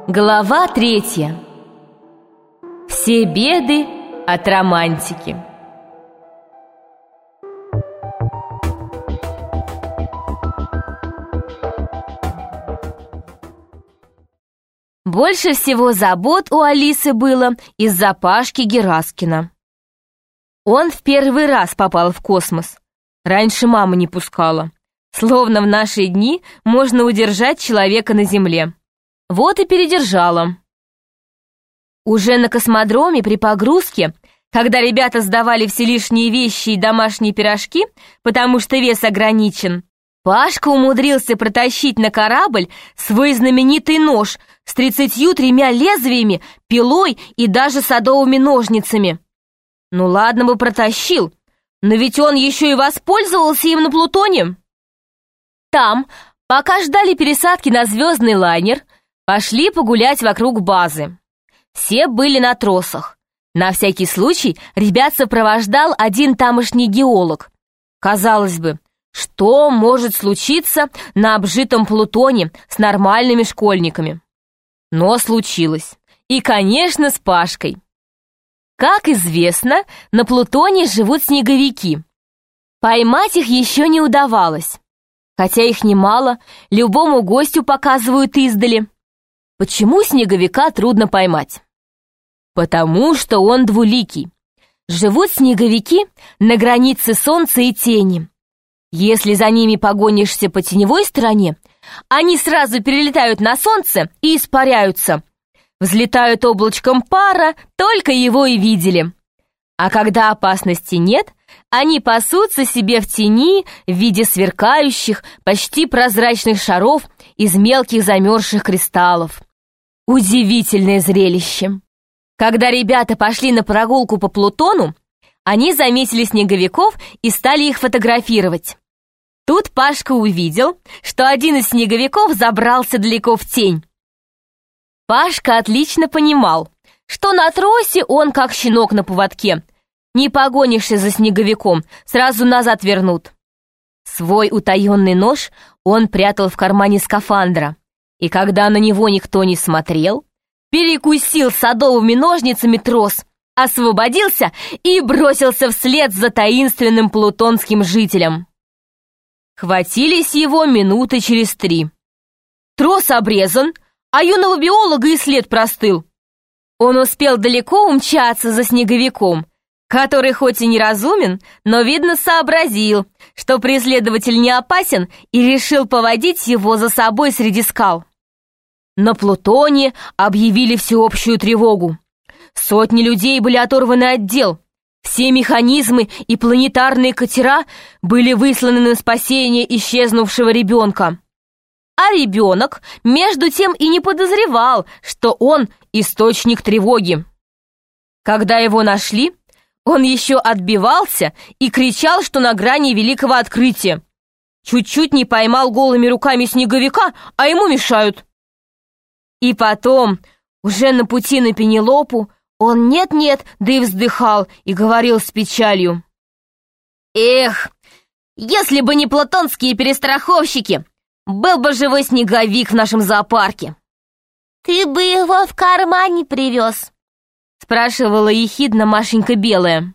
Глава 3. Все беды от романтики. Больше всего забот у Алисы было из-за Пашки Гераскина. Он в первый раз попал в космос. Раньше мама не пускала. Словно в наши дни можно удержать человека на Земле. Вот и передержала. Уже на космодроме при погрузке, когда ребята сдавали все лишние вещи и домашние пирожки, потому что вес ограничен, Пашка умудрился протащить на корабль свой знаменитый нож с 33 лезвиями, пилой и даже садовыми ножницами. Ну ладно бы протащил, но ведь он еще и воспользовался им на Плутоне. Там, пока ждали пересадки на звездный лайнер, пошли погулять вокруг базы. Все были на тросах. На всякий случай ребят сопровождал один тамошний геолог. Казалось бы, что может случиться на обжитом Плутоне с нормальными школьниками? Но случилось. И, конечно, с Пашкой. Как известно, на Плутоне живут снеговики. Поймать их еще не удавалось. Хотя их немало, любому гостю показывают издали. Почему снеговика трудно поймать? Потому что он двуликий. Живут снеговики на границе солнца и тени. Если за ними погонишься по теневой стороне, они сразу перелетают на солнце и испаряются. Взлетают облачком пара, только его и видели. А когда опасности нет, они пасутся себе в тени в виде сверкающих, почти прозрачных шаров из мелких замерзших кристаллов. Удивительное зрелище. Когда ребята пошли на прогулку по Плутону, они заметили снеговиков и стали их фотографировать. Тут Пашка увидел, что один из снеговиков забрался далеко в тень. Пашка отлично понимал, что на тросе он как щенок на поводке. Не погонишься за снеговиком, сразу назад вернут. Свой утаенный нож он прятал в кармане скафандра, и когда на него никто не смотрел, перекусил садовыми ножницами трос, освободился и бросился вслед за таинственным плутонским жителем. Хватились его минуты через 3. Трос обрезан, а юного биолога и след простыл. Он успел далеко умчаться за снеговиком, который хоть и неразумен, но, видно, сообразил, что преследователь не опасен, и решил поводить его за собой среди скал. На Плутоне объявили всеобщую тревогу. Сотни людей были оторваны от дел. Все механизмы и планетарные катера были высланы на спасение исчезнувшего ребенка. А ребенок, между тем, и не подозревал, что он источник тревоги. Когда его нашли, он еще отбивался и кричал, что на грани великого открытия. Чуть-чуть не поймал голыми руками снеговика, а ему мешают. И потом, уже на пути на Пенелопу, он нет-нет, да и вздыхал, и говорил с печалью: «Эх, если бы не плутонские перестраховщики, был бы живой снеговик в нашем зоопарке». «Ты бы его в кармане привез?» — спрашивала ехидно Машенька Белая.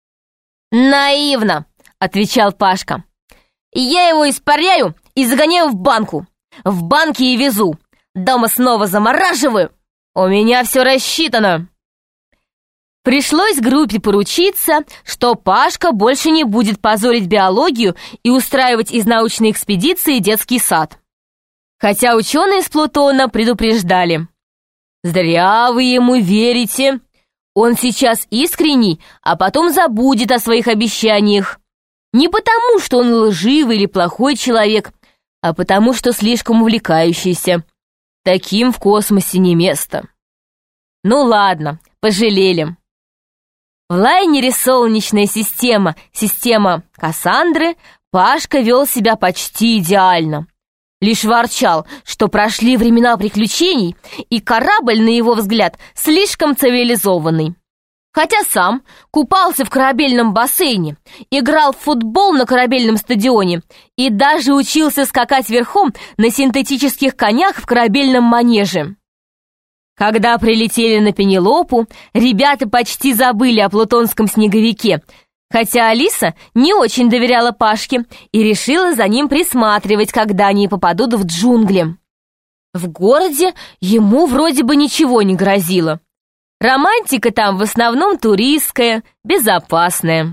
«Наивно», — отвечал Пашка. «Я его испаряю и загоняю в банку. В банке и везу. Дома снова замораживаю. У меня все рассчитано». Пришлось группе поручиться, что Пашка больше не будет позорить биологию и устраивать из научной экспедиции детский сад. Хотя ученые с Плутона предупреждали: «Зря вы ему верите. Он сейчас искренний, а потом забудет о своих обещаниях. Не потому, что он лживый или плохой человек, а потому, что слишком увлекающийся. Таким в космосе не место». Ну ладно, пожалели. В лайнере «Солнечная система», система Кассандры, Пашка вел себя почти идеально. Лишь ворчал, что прошли времена приключений, и корабль, на его взгляд, слишком цивилизованный. Хотя сам купался в корабельном бассейне, играл в футбол на корабельном стадионе и даже учился скакать верхом на синтетических конях в корабельном манеже. Когда прилетели на Пенелопу, ребята почти забыли о плутонском снеговике, хотя Алиса не очень доверяла Пашке и решила за ним присматривать, когда они попадут в джунгли. В городе ему вроде бы ничего не грозило. Романтика там в основном туристская, безопасная.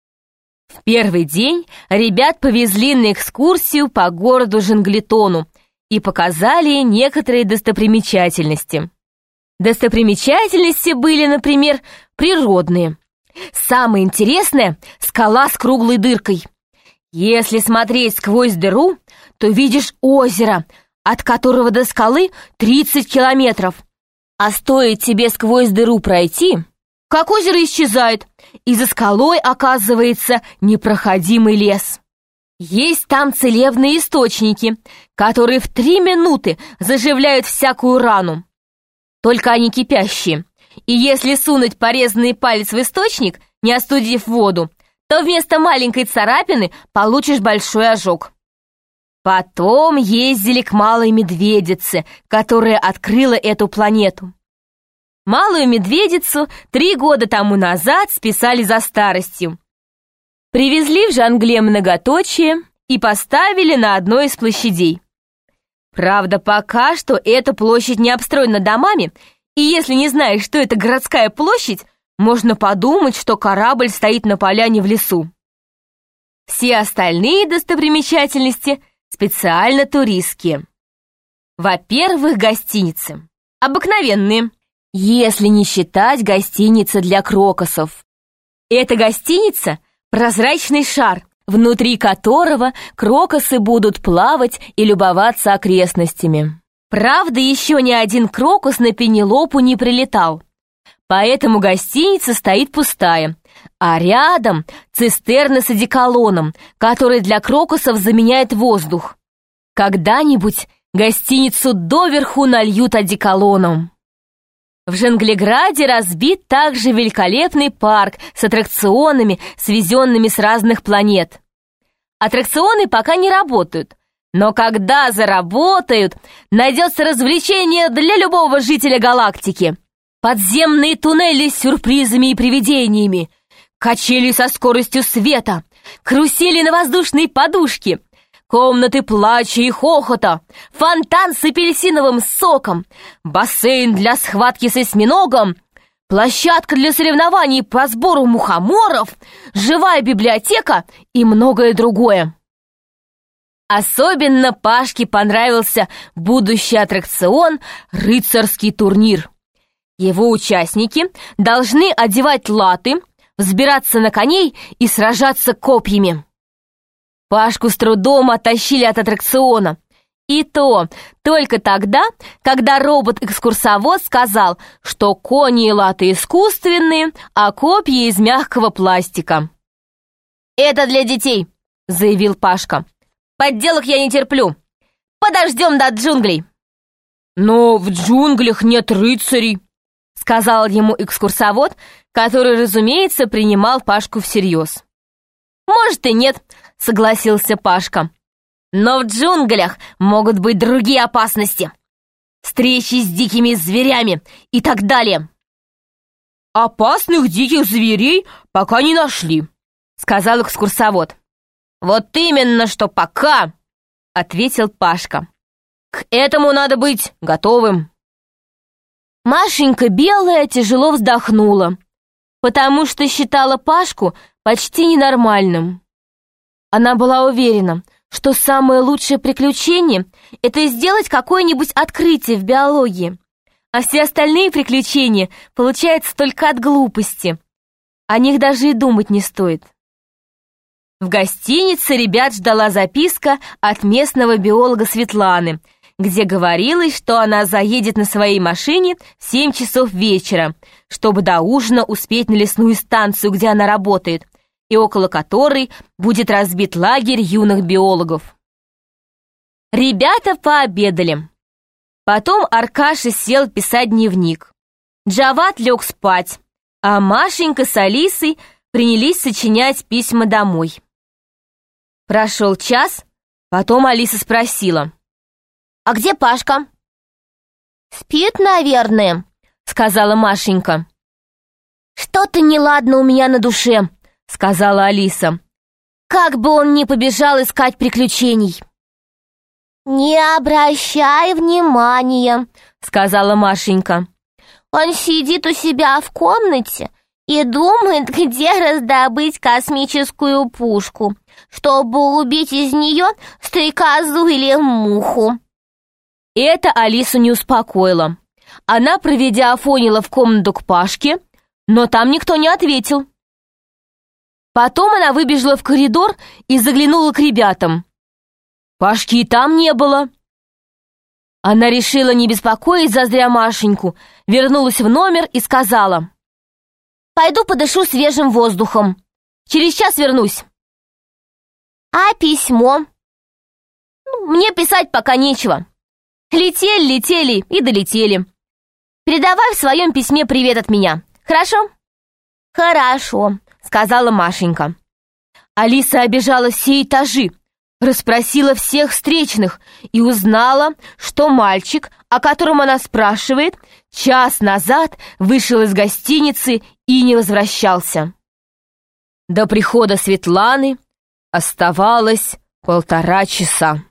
В первый день ребят повезли на экскурсию по городу Джанглитону и показали некоторые достопримечательности. Достопримечательности были, например, природные. Самое интересное — скала с круглой дыркой. Если смотреть сквозь дыру, то видишь озеро, от которого до скалы 30 километров. А стоит тебе сквозь дыру пройти, как озеро исчезает, и за скалой оказывается непроходимый лес. Есть там целебные источники, которые в 3 минуты заживляют всякую рану. Только они кипящие, и если сунуть порезанный палец в источник, не остудив воду, то вместо маленькой царапины получишь большой ожог. Потом ездили к Малой Медведице, которая открыла эту планету. Малую Медведицу 3 года тому назад списали за старостью. Привезли в Жангле многоточие и поставили на одной из площадей. Правда, пока что эта площадь не обстроена домами, и если не знаешь, что это городская площадь, можно подумать, что корабль стоит на поляне в лесу. Все остальные достопримечательности специально туристские. Во-первых, гостиницы. Обыкновенные, если не считать гостиницы для крокусов. Эта гостиница — прозрачный шар, внутри которого крокусы будут плавать и любоваться окрестностями. Правда, еще ни один крокус на Пенелопу не прилетал, поэтому гостиница стоит пустая, а рядом цистерна с одеколоном, который для крокусов заменяет воздух. Когда-нибудь гостиницу доверху нальют одеколоном. В Джанглиграде разбит также великолепный парк с аттракционами, свезенными с разных планет. Аттракционы пока не работают, но когда заработают, найдется развлечение для любого жителя галактики. Подземные туннели с сюрпризами и привидениями, качели со скоростью света, карусели на воздушной подушке, комнаты плача и хохота, фонтан с апельсиновым соком, бассейн для схватки с осьминогом, площадка для соревнований по сбору мухоморов, живая библиотека и многое другое. Особенно Пашке понравился будущий аттракцион «Рыцарский турнир». Его участники должны одевать латы, взбираться на коней и сражаться копьями. Пашку с трудом оттащили от аттракциона. И то только тогда, когда робот-экскурсовод сказал, что кони и латы искусственные, а копья из мягкого пластика. «Это для детей», — заявил Пашка. «Подделок я не терплю. Подождем до джунглей». «Но в джунглях нет рыцарей», — сказал ему экскурсовод, который, разумеется, принимал Пашку всерьез. «Может и нет», — согласился Пашка. «Но в джунглях могут быть другие опасности. Встречи с дикими зверями и так далее». «Опасных диких зверей пока не нашли», — сказал экскурсовод. «Вот именно, что пока», — ответил Пашка. «К этому надо быть готовым». Машенька Белая тяжело вздохнула, потому что считала Пашку почти ненормальным. Она была уверена, что самое лучшее приключение — это сделать какое-нибудь открытие в биологии, а все остальные приключения получаются только от глупости. О них даже и думать не стоит. В гостинице ребят ждала записка от местного биолога Светланы, где говорилось, что она заедет на своей машине в 7 часов вечера, чтобы до ужина успеть на лесную станцию, где она работает, и около которой будет разбит лагерь юных биологов. Ребята пообедали. Потом Аркаша сел писать дневник. Джавад лег спать, а Машенька с Алисой принялись сочинять письма домой. Прошел час, потом Алиса спросила: «А где Пашка?» Спит, наверное», — сказала Машенька. «Что-то неладно у меня на душе», — сказала Алиса. «Как бы он ни побежал искать приключений». «Не обращай внимания», — сказала Машенька. «Он сидит у себя в комнате и думает, где раздобыть космическую пушку, чтобы убить из нее стрекозу или муху». Это Алису не успокоило. Она, проведя Афонила в комнату к Пашке, но там никто не ответил. Потом она выбежала в коридор и заглянула к ребятам. Пашки и там не было. Она решила не беспокоить зазря Машеньку, вернулась в номер и сказала: «Пойду подышу свежим воздухом. Через час вернусь». «А письмо?» «Мне писать пока нечего. Летели и долетели. Передавай в своем письме привет от меня, хорошо?» «Хорошо», — сказала Машенька. Алиса обежала все этажи, расспросила всех встречных и узнала, что мальчик, о котором она спрашивает, час назад вышел из гостиницы и не возвращался. До прихода Светланы оставалось 1,5 часа.